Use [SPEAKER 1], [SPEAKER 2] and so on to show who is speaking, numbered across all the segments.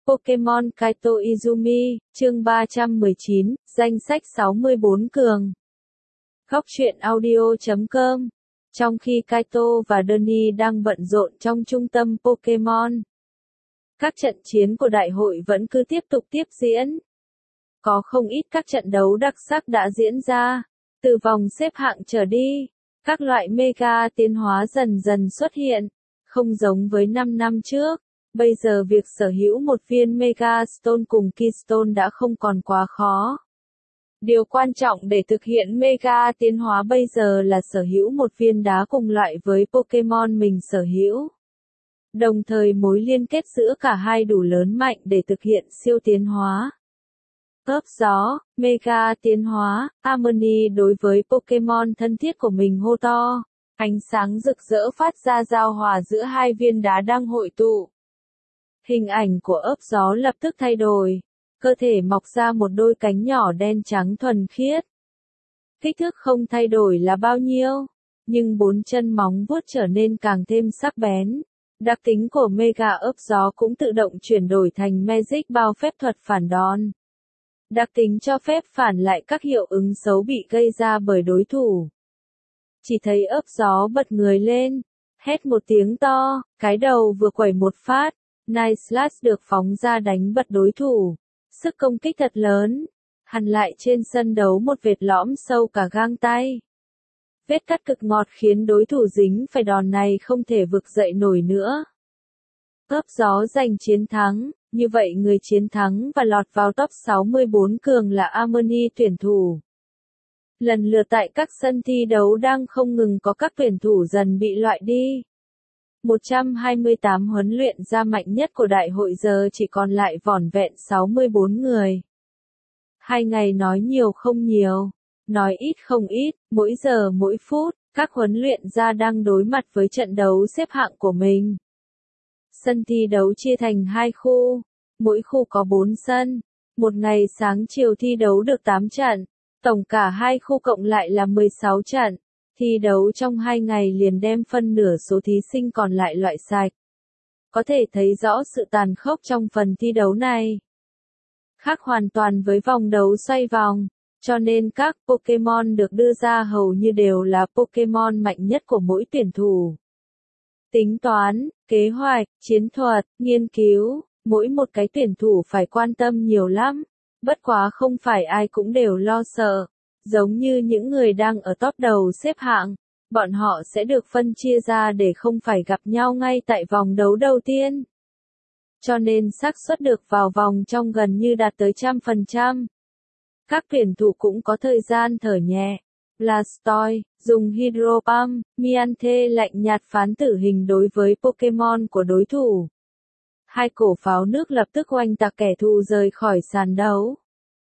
[SPEAKER 1] Pokemon Kaito Izumi, chương 319, danh sách 64 cường. Góc truyện audio.com. Trong khi Kaito và Donnie đang bận rộn trong trung tâm Pokemon, các trận chiến của đại hội vẫn cứ tiếp tục tiếp diễn. Có không ít các trận đấu đặc sắc đã diễn ra. Từ vòng xếp hạng trở đi, các loại Mega tiến hóa dần dần xuất hiện. Không giống với 5 năm trước, bây giờ việc sở hữu một viên Mega Stone cùng Keystone đã không còn quá khó. Điều quan trọng để thực hiện Mega tiến hóa bây giờ là sở hữu một viên đá cùng loại với Pokemon mình sở hữu. Đồng thời mối liên kết giữa cả hai đủ lớn mạnh để thực hiện siêu tiến hóa. Ấp gió, Mega tiến hóa, Harmony đối với Pokemon thân thiết của mình hô to. Ánh sáng rực rỡ phát ra giao hòa giữa hai viên đá đang hội tụ. Hình ảnh của ấp gió lập tức thay đổi. Cơ thể mọc ra một đôi cánh nhỏ đen trắng thuần khiết. Kích thước không thay đổi là bao nhiêu, nhưng bốn chân móng vuốt trở nên càng thêm sắc bén. Đặc tính của Mega ấp gió cũng tự động chuyển đổi thành Magic bao phép thuật phản đòn. Đặc tính cho phép phản lại các hiệu ứng xấu bị gây ra bởi đối thủ. Chỉ thấy ấp gió bật người lên, hét một tiếng to, cái đầu vừa quẩy một phát, Night Slash được phóng ra đánh bật đối thủ. Sức công kích thật lớn, hằn lại trên sân đấu một vệt lõm sâu cả gang tay. Vết cắt cực ngọt khiến đối thủ dính phải đòn này không thể vực dậy nổi nữa. Ấp gió giành chiến thắng, như vậy người chiến thắng và lọt vào top 64 cường là Harmony tuyển thủ. Lần lượt tại các sân thi đấu đang không ngừng có các tuyển thủ dần bị loại đi. 128 huấn luyện gia mạnh nhất của đại hội giờ chỉ còn lại vỏn vẹn 64 người. 2 ngày nói nhiều không nhiều, nói ít không ít, mỗi giờ mỗi phút, các huấn luyện gia đang đối mặt với trận đấu xếp hạng của mình. Sân thi đấu chia thành 2 khu, mỗi khu có 4 sân. Một ngày sáng chiều thi đấu được 8 trận, tổng cả 2 khu cộng lại là 16 trận. Thi đấu trong 2 ngày liền đem phân nửa số thí sinh còn lại loại sạch. Có thể thấy rõ sự tàn khốc trong phần thi đấu này. Khác hoàn toàn với vòng đấu xoay vòng, cho nên các Pokemon được đưa ra hầu như đều là Pokemon mạnh nhất của mỗi tuyển thủ. Tính toán, kế hoạch, chiến thuật, nghiên cứu, mỗi một cái tuyển thủ phải quan tâm nhiều lắm. Bất quá không phải ai cũng đều lo sợ. Giống như những người đang ở top đầu xếp hạng, bọn họ sẽ được phân chia ra để không phải gặp nhau ngay tại vòng đấu đầu tiên. Cho nên xác suất được vào vòng trong gần như đạt tới 100%. Các tuyển thủ cũng có thời gian thở nhẹ. Blastoise, dùng Hydro Pump, Mianthe lạnh nhạt phán tử hình đối với Pokemon của đối thủ. Hai cổ pháo nước lập tức oanh tạc kẻ thù rời khỏi sàn đấu.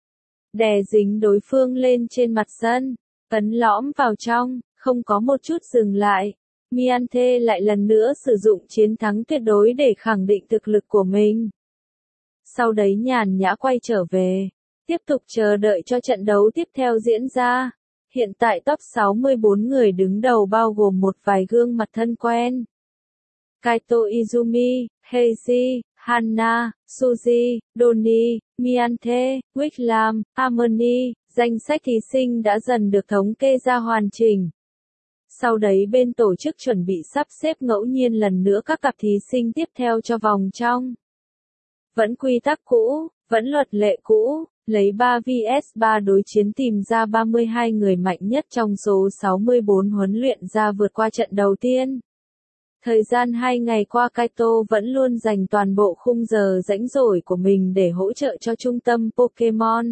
[SPEAKER 1] Đè dính đối phương lên trên mặt sân, ấn lõm vào trong, không có một chút dừng lại. Mianthe lại lần nữa sử dụng chiến thắng tuyệt đối để khẳng định thực lực của mình. Sau đấy nhàn nhã quay trở về, tiếp tục chờ đợi cho trận đấu tiếp theo diễn ra. Hiện tại top 64 người đứng đầu bao gồm một vài gương mặt thân quen. Kaito Izumi, Heizi, Hanna, Suzy, Donnie, Mianthe, Wickham, Harmony, danh sách thí sinh đã dần được thống kê ra hoàn chỉnh. Sau đấy bên tổ chức chuẩn bị sắp xếp ngẫu nhiên lần nữa các cặp thí sinh tiếp theo cho vòng trong. Vẫn quy tắc cũ, vẫn luật lệ cũ, lấy 3 vs 3 đối chiến tìm ra 32 người mạnh nhất trong số 64 huấn luyện ra vượt qua trận đầu tiên. Thời gian 2 ngày qua Kaito vẫn luôn dành toàn bộ khung giờ rảnh rỗi của mình để hỗ trợ cho trung tâm Pokemon.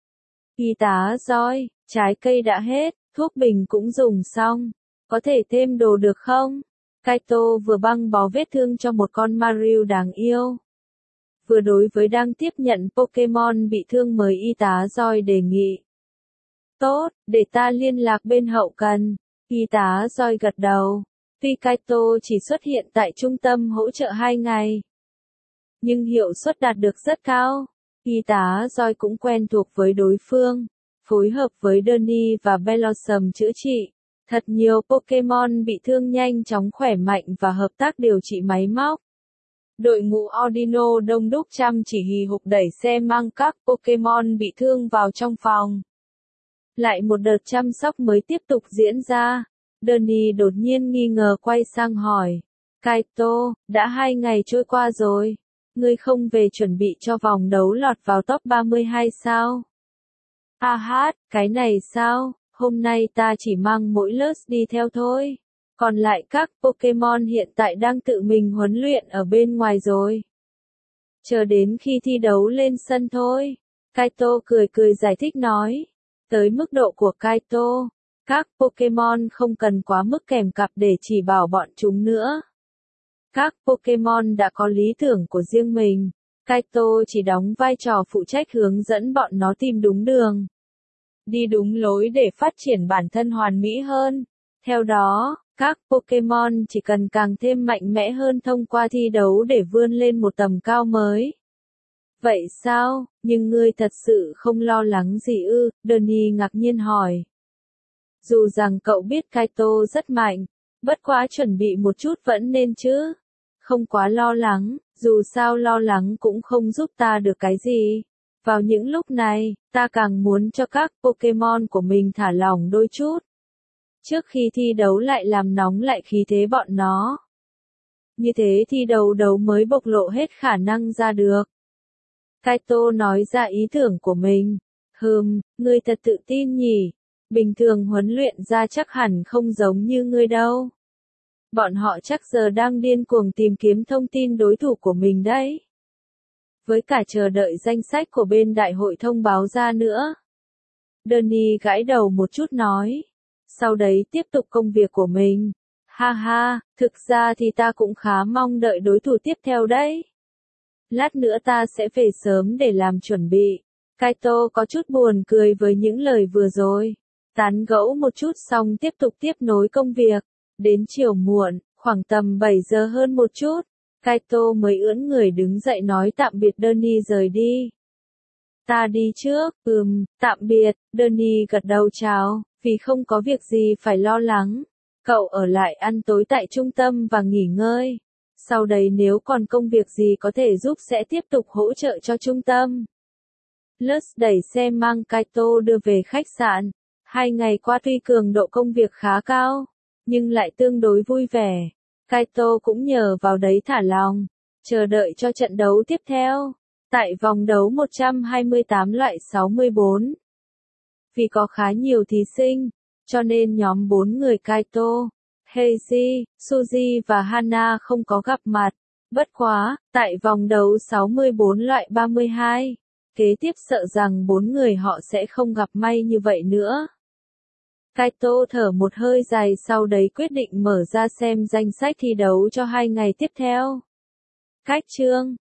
[SPEAKER 1] Y tá Joy, trái cây đã hết, thuốc bình cũng dùng xong. Có thể thêm đồ được không? Kaito vừa băng bó vết thương cho một con Marill đáng yêu. Vừa đối với đang tiếp nhận Pokemon bị thương mời y tá Joy đề nghị. Tốt, để ta liên lạc bên hậu cần. Y tá Joy gật đầu. Tuy Kaito chỉ xuất hiện tại trung tâm hỗ trợ 2 ngày, nhưng hiệu suất đạt được rất cao. Y tá Joy cũng quen thuộc với đối phương, phối hợp với Donnie và Blossom chữa trị. Thật nhiều Pokemon bị thương nhanh chóng khỏe mạnh và hợp tác điều trị máy móc. Đội ngũ Audino đông đúc chăm chỉ hì hục đẩy xe mang các Pokemon bị thương vào trong phòng. Lại một đợt chăm sóc mới tiếp tục diễn ra. Danny đột nhiên nghi ngờ quay sang hỏi. Kaito, đã 2 ngày trôi qua rồi. Ngươi không về chuẩn bị cho vòng đấu lọt vào top 32 sao? Cái này sao? Hôm nay ta chỉ mang mỗi Lurs đi theo thôi. Còn lại các Pokemon hiện tại đang tự mình huấn luyện ở bên ngoài rồi. Chờ đến khi thi đấu lên sân thôi. Kaito cười cười giải thích nói. Tới mức độ của Kaito, các Pokemon không cần quá mức kèm cặp để chỉ bảo bọn chúng nữa. Các Pokemon đã có lý tưởng của riêng mình. Kaito chỉ đóng vai trò phụ trách hướng dẫn bọn nó tìm đúng đường. Đi đúng lối để phát triển bản thân hoàn mỹ hơn. Theo đó, các Pokemon chỉ cần càng thêm mạnh mẽ hơn thông qua thi đấu để vươn lên một tầm cao mới. Vậy sao, nhưng ngươi thật sự không lo lắng gì ư? Danny ngạc nhiên hỏi. Dù rằng cậu biết Kaito rất mạnh, bất quá chuẩn bị một chút vẫn nên chứ. Không quá lo lắng, dù sao lo lắng cũng không giúp ta được cái gì. Vào những lúc này, ta càng muốn cho các Pokemon của mình thả lỏng đôi chút. Trước khi thi đấu lại làm nóng lại khí thế bọn nó. Như thế thì đấu mới bộc lộ hết khả năng ra được. Kaito nói ra ý tưởng của mình. Ngươi thật tự tin nhỉ. Bình thường huấn luyện ra chắc hẳn không giống như ngươi đâu. Bọn họ chắc giờ đang điên cuồng tìm kiếm thông tin đối thủ của mình đấy. Với cả chờ đợi danh sách của bên đại hội thông báo ra nữa. Danny gãi đầu một chút nói. Sau đấy tiếp tục công việc của mình. Thực ra thì ta cũng khá mong đợi đối thủ tiếp theo đấy. Lát nữa ta sẽ về sớm để làm chuẩn bị. Kaito có chút buồn cười với những lời vừa rồi. Tán gẫu một chút xong tiếp nối công việc. Đến chiều muộn, khoảng tầm 7 giờ hơn một chút, Kaito mới ưỡn người đứng dậy nói tạm biệt Danny rời đi. Ta đi trước, tạm biệt, Danny gật đầu chào, vì không có việc gì phải lo lắng. Cậu ở lại ăn tối tại trung tâm và nghỉ ngơi. Sau đấy nếu còn công việc gì có thể giúp sẽ tiếp tục hỗ trợ cho trung tâm. Lurs đẩy xe mang Kaito đưa về khách sạn. 2 ngày qua tuy cường độ công việc khá cao, nhưng lại tương đối vui vẻ. Kaito cũng nhờ vào đấy thả lòng, chờ đợi cho trận đấu tiếp theo. Tại vòng đấu 128 loại 64. Vì có khá nhiều thí sinh, cho nên nhóm 4 người Kaito, Heiji, Suzy và Hana không có gặp mặt. Bất quá, tại vòng đấu 64 loại 32, kế tiếp sợ rằng 4 người họ sẽ không gặp may như vậy nữa. Kaito thở một hơi dài sau đấy quyết định mở ra xem danh sách thi đấu cho 2 ngày tiếp theo. Cách chương